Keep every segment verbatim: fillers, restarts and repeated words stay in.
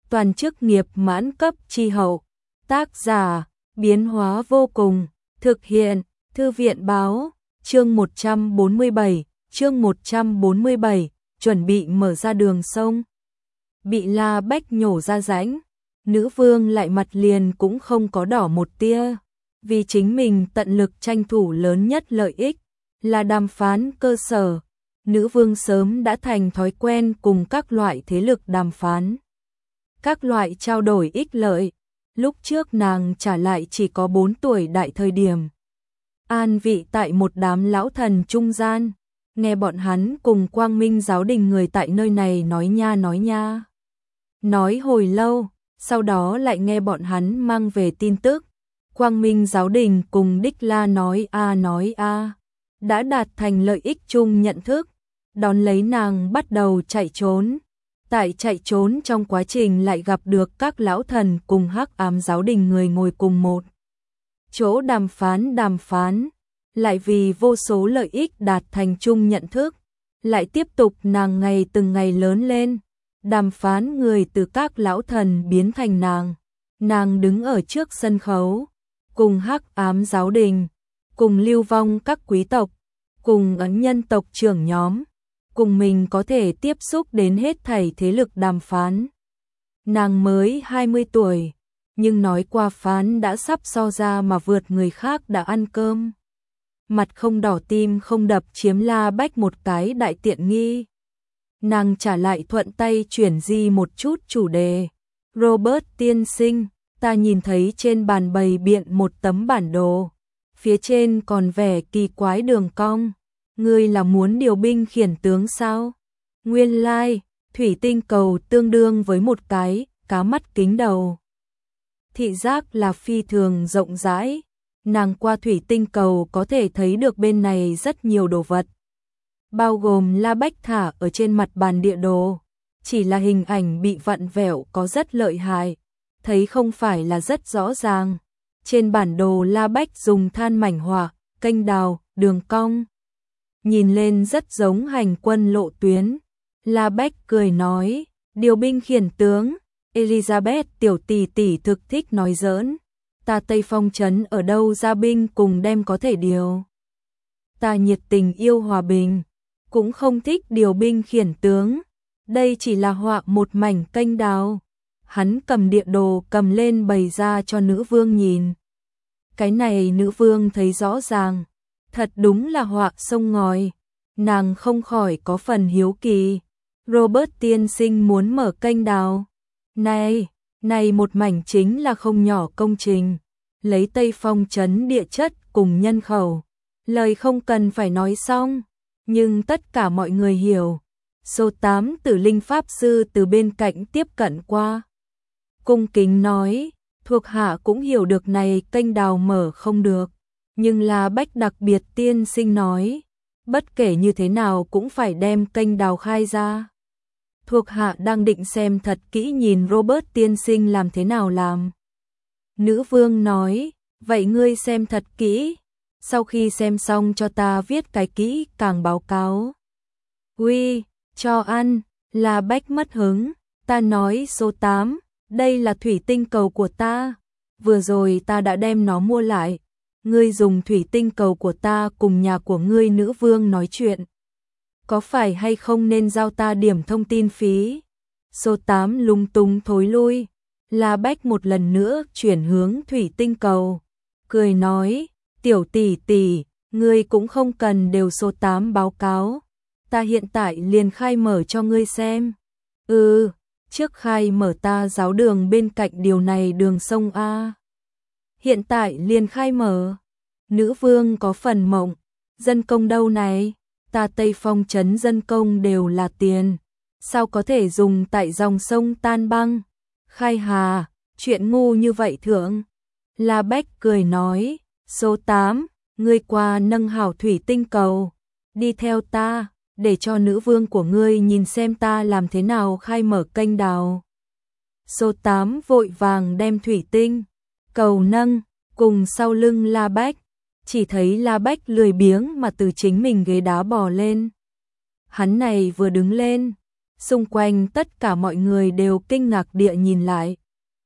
toàn chức nghiệp mãn cấp chi hậu. Tác giả, biến hóa vô cùng, thực hiện, Thư viện báo, chương một trăm bốn mươi bảy, chương một trăm bốn mươi bảy, chuẩn bị mở ra đường sông. Bị La Bách nhổ ra rãnh, nữ vương lại mặt liền cũng không có đỏ một tia, vì chính mình tận lực tranh thủ lớn nhất lợi ích, là đàm phán cơ sở. Nữ vương sớm đã thành thói quen cùng các loại thế lực đàm phán, các loại trao đổi ích lợi. Lúc trước nàng trả lại chỉ có bốn tuổi đại thời điểm, an vị tại một đám lão thần trung gian, nghe bọn hắn cùng Quang Minh giáo đình người tại nơi này nói nha nói nha. Nói hồi lâu, sau đó lại nghe bọn hắn mang về tin tức. Quang Minh giáo đình cùng Đích La nói a nói a, đã đạt thành lợi ích chung nhận thức, đón lấy nàng bắt đầu chạy trốn. Tại chạy trốn trong quá trình lại gặp được các lão thần cùng Hắc Ám giáo đình người ngồi cùng một chỗ đàm phán đàm phán, lại vì vô số lợi ích đạt thành chung nhận thức, lại tiếp tục nàng ngày từng ngày lớn lên. Đàm phán người từ các lão thần biến thành nàng, nàng đứng ở trước sân khấu, cùng Hắc Ám giáo đình, cùng lưu vong các quý tộc, cùng ấn nhân tộc trưởng nhóm, cùng mình có thể tiếp xúc đến hết thảy thế lực đàm phán. Nàng mới hai mươi tuổi, nhưng nói qua phán đã sắp so ra mà vượt người khác đã ăn cơm. Mặt không đỏ tim không đập chiếm La Bách một cái đại tiện nghi. Nàng trả lại thuận tay chuyển di một chút chủ đề. Robert tiên sinh, ta nhìn thấy trên bàn bày biện một tấm bản đồ, phía trên còn vẻ kỳ quái đường cong. Ngươi là muốn điều binh khiển tướng sao? Nguyên lai, like, thủy tinh cầu tương đương với một cái cá mắt kính đầu. Thị giác là phi thường rộng rãi, nàng qua thủy tinh cầu có thể thấy được bên này rất nhiều đồ vật, bao gồm La Bách thả ở trên mặt bàn địa đồ, chỉ là hình ảnh bị vặn vẹo có rất lợi hại, thấy không phải là rất rõ ràng. Trên bản đồ La Bách dùng than mảnh họa, kênh đào, đường cong, nhìn lên rất giống hành quân lộ tuyến. La Bách cười nói, điều binh khiển tướng, Elizabeth tiểu tỷ tỷ thực thích nói giỡn, ta Tây Phong trấn ở đâu ra binh cùng đem có thể điều. Ta nhiệt tình yêu hòa bình, cũng không thích điều binh khiển tướng, đây chỉ là họa một mảnh kênh đào. Hắn cầm địa đồ cầm lên bày ra cho nữ vương nhìn. Cái này nữ vương thấy rõ ràng, thật đúng là họa sông ngòi, nàng không khỏi có phần hiếu kỳ. Robert tiên sinh muốn mở kênh đào. Này, này một mảnh chính là không nhỏ công trình, lấy Tây Phong trấn địa chất cùng nhân khẩu, lời không cần phải nói xong, nhưng tất cả mọi người hiểu. Số tám Tử Linh Pháp Sư từ bên cạnh tiếp cận qua, cung kính nói, thuộc hạ cũng hiểu được này kênh đào mở không được, nhưng La Bách đặc biệt tiên sinh nói, bất kể như thế nào cũng phải đem kênh đào khai ra. Thuộc hạ đang định xem thật kỹ nhìn Robert tiên sinh làm thế nào làm. Nữ vương nói, vậy ngươi xem thật kỹ, sau khi xem xong cho ta viết cái kỹ càng báo cáo. Uy, cho ăn. La Bách mất hứng, ta nói số tám, đây là thủy tinh cầu của ta, vừa rồi ta đã đem nó mua lại, ngươi dùng thủy tinh cầu của ta cùng nhà của ngươi nữ vương nói chuyện, có phải hay không nên giao ta điểm thông tin phí? Số tám lung tung thối lui. La Bách một lần nữa chuyển hướng thủy tinh cầu, cười nói, tiểu tỷ tỷ, ngươi cũng không cần đều số tám báo cáo, ta hiện tại liền khai mở cho ngươi xem. Ừ, trước khai mở ta giáo đường bên cạnh điều này đường sông A. Hiện tại liền khai mở. Nữ vương có phần mộng, dân công đâu này? Ta Tây Phong trấn dân công đều là tiền, sao có thể dùng tại dòng sông tan băng? Khai hà, chuyện ngu như vậy thượng. La Bách cười nói, số tám, ngươi qua nâng hảo thủy tinh cầu, đi theo ta, để cho nữ vương của ngươi nhìn xem ta làm thế nào khai mở kênh đào. Số tám vội vàng đem thủy tinh cầu nâng, cùng sau lưng La Bách, chỉ thấy La Bách lười biếng mà từ chính mình ghế đá bò lên. Hắn này vừa đứng lên, xung quanh tất cả mọi người đều kinh ngạc địa nhìn lại.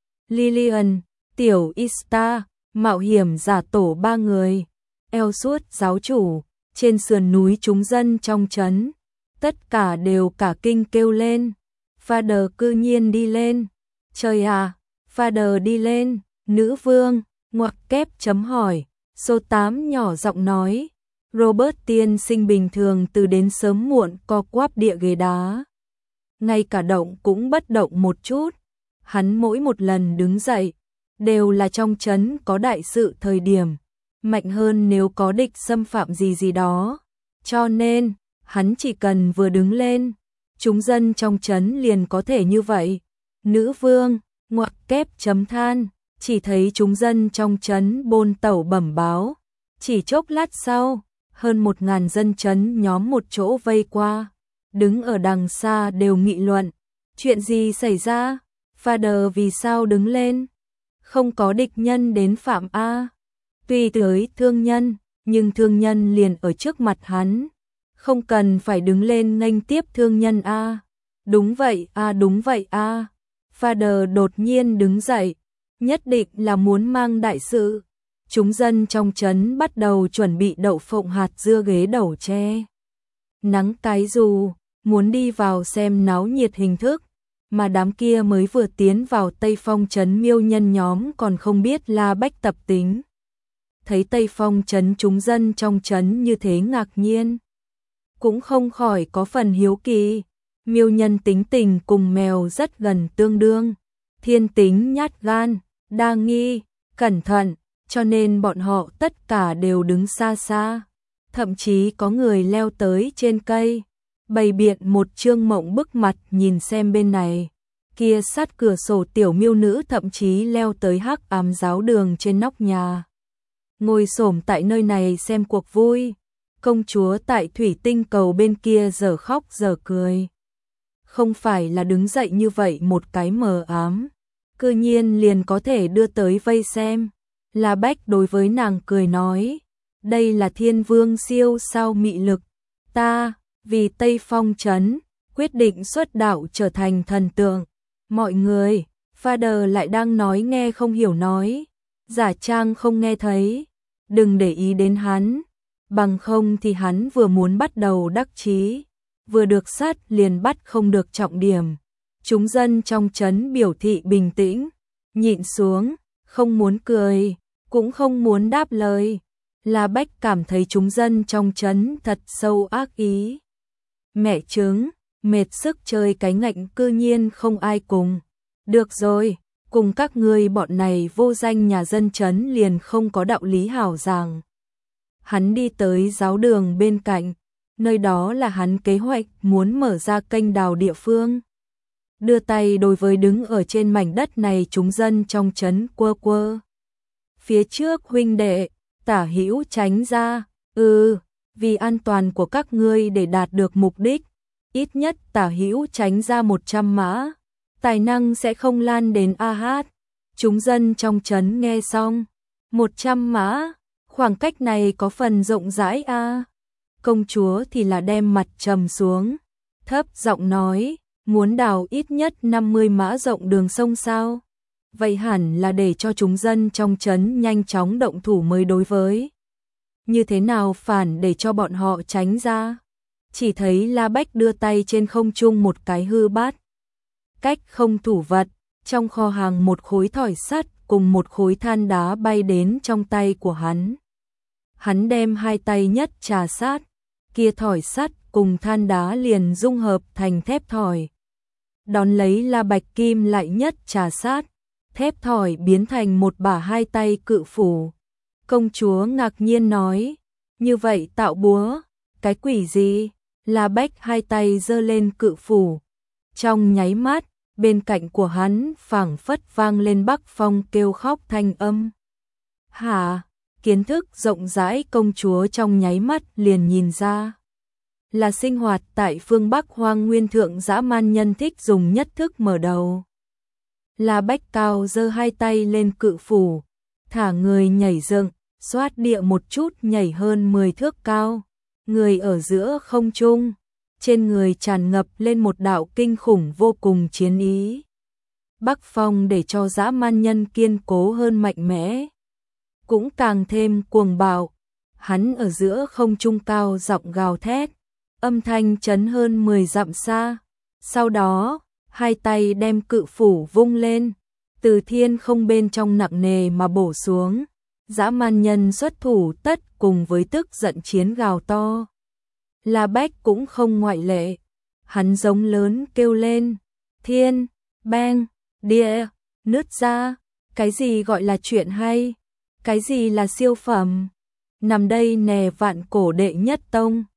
Lillian, Tiểu Ista, mạo hiểm giả tổ ba người, Elsuốt giáo chủ, trên sườn núi chúng dân trong trấn, tất cả đều cả kinh kêu lên. Father cư nhiên đi lên. Trời à, Father đi lên, nữ vương, ngoặc kép chấm hỏi. Số tám nhỏ giọng nói. Robert tiên sinh bình thường từ đến sớm muộn co quắp địa ghế đá. Ngay cả động cũng bất động một chút. Hắn mỗi một lần đứng dậy, đều là trong trấn có đại sự thời điểm. Mạnh hơn nếu có địch xâm phạm gì gì đó. Cho nên, hắn chỉ cần vừa đứng lên, chúng dân trong trấn liền có thể như vậy. Nữ vương, ngoặc kép chấm than, chỉ thấy chúng dân trong trấn bôn tẩu bẩm báo. Chỉ chốc lát sau, hơn một ngàn dân trấn nhóm một chỗ vây qua. Đứng ở đằng xa đều nghị luận. Chuyện gì xảy ra? Father vì sao đứng lên? Không có địch nhân đến phạm A. Tuy tới thương nhân, nhưng thương nhân liền ở trước mặt hắn. Không cần phải đứng lên nghênh tiếp thương nhân A. Đúng vậy A, đúng vậy A. Father đột nhiên đứng dậy, nhất định là muốn mang đại sự. Chúng dân trong trấn bắt đầu chuẩn bị đậu phộng hạt dưa ghế đầu tre. Nắng cái dù, muốn đi vào xem náo nhiệt hình thức, mà đám kia mới vừa tiến vào Tây Phong trấn miêu nhân nhóm còn không biết La Bách tập tính. Thấy Tây Phong trấn chúng dân trong trấn như thế ngạc nhiên, cũng không khỏi có phần hiếu kỳ. Miêu nhân tính tình cùng mèo rất gần tương đương, thiên tính nhát gan, đa nghi, cẩn thận, cho nên bọn họ tất cả đều đứng xa xa, thậm chí có người leo tới trên cây, bày biện một trương mộng bức mặt nhìn xem bên này. Kia sát cửa sổ tiểu miêu nữ thậm chí leo tới hắc ám giáo đường trên nóc nhà, ngồi xổm tại nơi này xem cuộc vui. Công chúa tại thủy tinh cầu bên kia giờ khóc giờ cười. Không phải là đứng dậy như vậy một cái mờ ám, cư nhiên liền có thể đưa tới vây xem. La Bách đối với nàng cười nói, đây là thiên vương siêu sao mị lực. Ta, vì Tây Phong trấn, quyết định xuất đạo trở thành thần tượng. Mọi người, Father lại đang nói nghe không hiểu nói, giả trang không nghe thấy, đừng để ý đến hắn. Bằng không thì hắn vừa muốn bắt đầu đắc chí, vừa được sát liền bắt không được trọng điểm. Chúng dân trong trấn biểu thị bình tĩnh, nhịn xuống, không muốn cười, cũng không muốn đáp lời. La Bách cảm thấy chúng dân trong trấn thật sâu ác ý. Mẹ trứng, mệt sức chơi cái ngạnh cư nhiên không ai cùng. Được rồi, cùng các ngươi bọn này vô danh nhà dân trấn liền không có đạo lý hảo giảng. Hắn đi tới giáo đường bên cạnh, nơi đó là hắn kế hoạch muốn mở ra kênh đào địa phương. Đưa tay đối với đứng ở trên mảnh đất này chúng dân trong trấn quơ quơ. Phía trước huynh đệ, tả hữu tránh ra, ừ, vì an toàn của các ngươi để đạt được mục đích, ít nhất tả hữu tránh ra một trăm mã, tài năng sẽ không lan đến A Hát. Chúng dân trong trấn nghe xong, một trăm mã. Khoảng cách này có phần rộng rãi a. À. Công chúa thì là đem mặt trầm xuống, thấp giọng nói, muốn đào ít nhất năm mươi mã rộng đường sông sao? Vậy hẳn là để cho chúng dân trong trấn nhanh chóng động thủ mới đối với. Như thế nào phản để cho bọn họ tránh ra? Chỉ thấy La Bách đưa tay trên không trung một cái hư bát. Cách không thủ vật, trong kho hàng một khối thỏi sắt cùng một khối than đá bay đến trong tay của hắn. Hắn đem hai tay nhất trà sát, kia thỏi sắt cùng than đá liền dung hợp thành thép thỏi. Đón lấy La Bạch Kim lại nhất trà sát, thép thỏi biến thành một bả hai tay cự phủ. Công chúa ngạc nhiên nói, như vậy tạo búa, cái quỷ gì? La Bách hai tay giơ lên cự phủ. Trong nháy mắt, bên cạnh của hắn phảng phất vang lên Bắc Phong kêu khóc thanh âm. Hả? Kiến thức rộng rãi công chúa trong nháy mắt liền nhìn ra. Là sinh hoạt tại phương Bắc hoang nguyên thượng dã man nhân thích dùng nhất thức mở đầu. La Bách cao giơ hai tay lên cự phủ, thả người nhảy dựng, xoát địa một chút nhảy hơn mười thước cao. Người ở giữa không trung, trên người tràn ngập lên một đạo kinh khủng vô cùng chiến ý. Bắc Phong để cho dã man nhân kiên cố hơn mạnh mẽ, cũng càng thêm cuồng bạo. Hắn ở giữa không trung cao giọng gào thét, âm thanh chấn hơn mười dặm xa. Sau đó, hai tay đem cự phủ vung lên, từ thiên không bên trong nặng nề mà bổ xuống. Dã man nhân xuất thủ tất cùng với tức giận chiến gào to. La Bách cũng không ngoại lệ. Hắn giống lớn kêu lên, thiên, bang, địa, nứt ra. Cái gì gọi là chuyện hay? Cái gì là siêu phẩm? Nằm đây nè vạn cổ đệ nhất tông.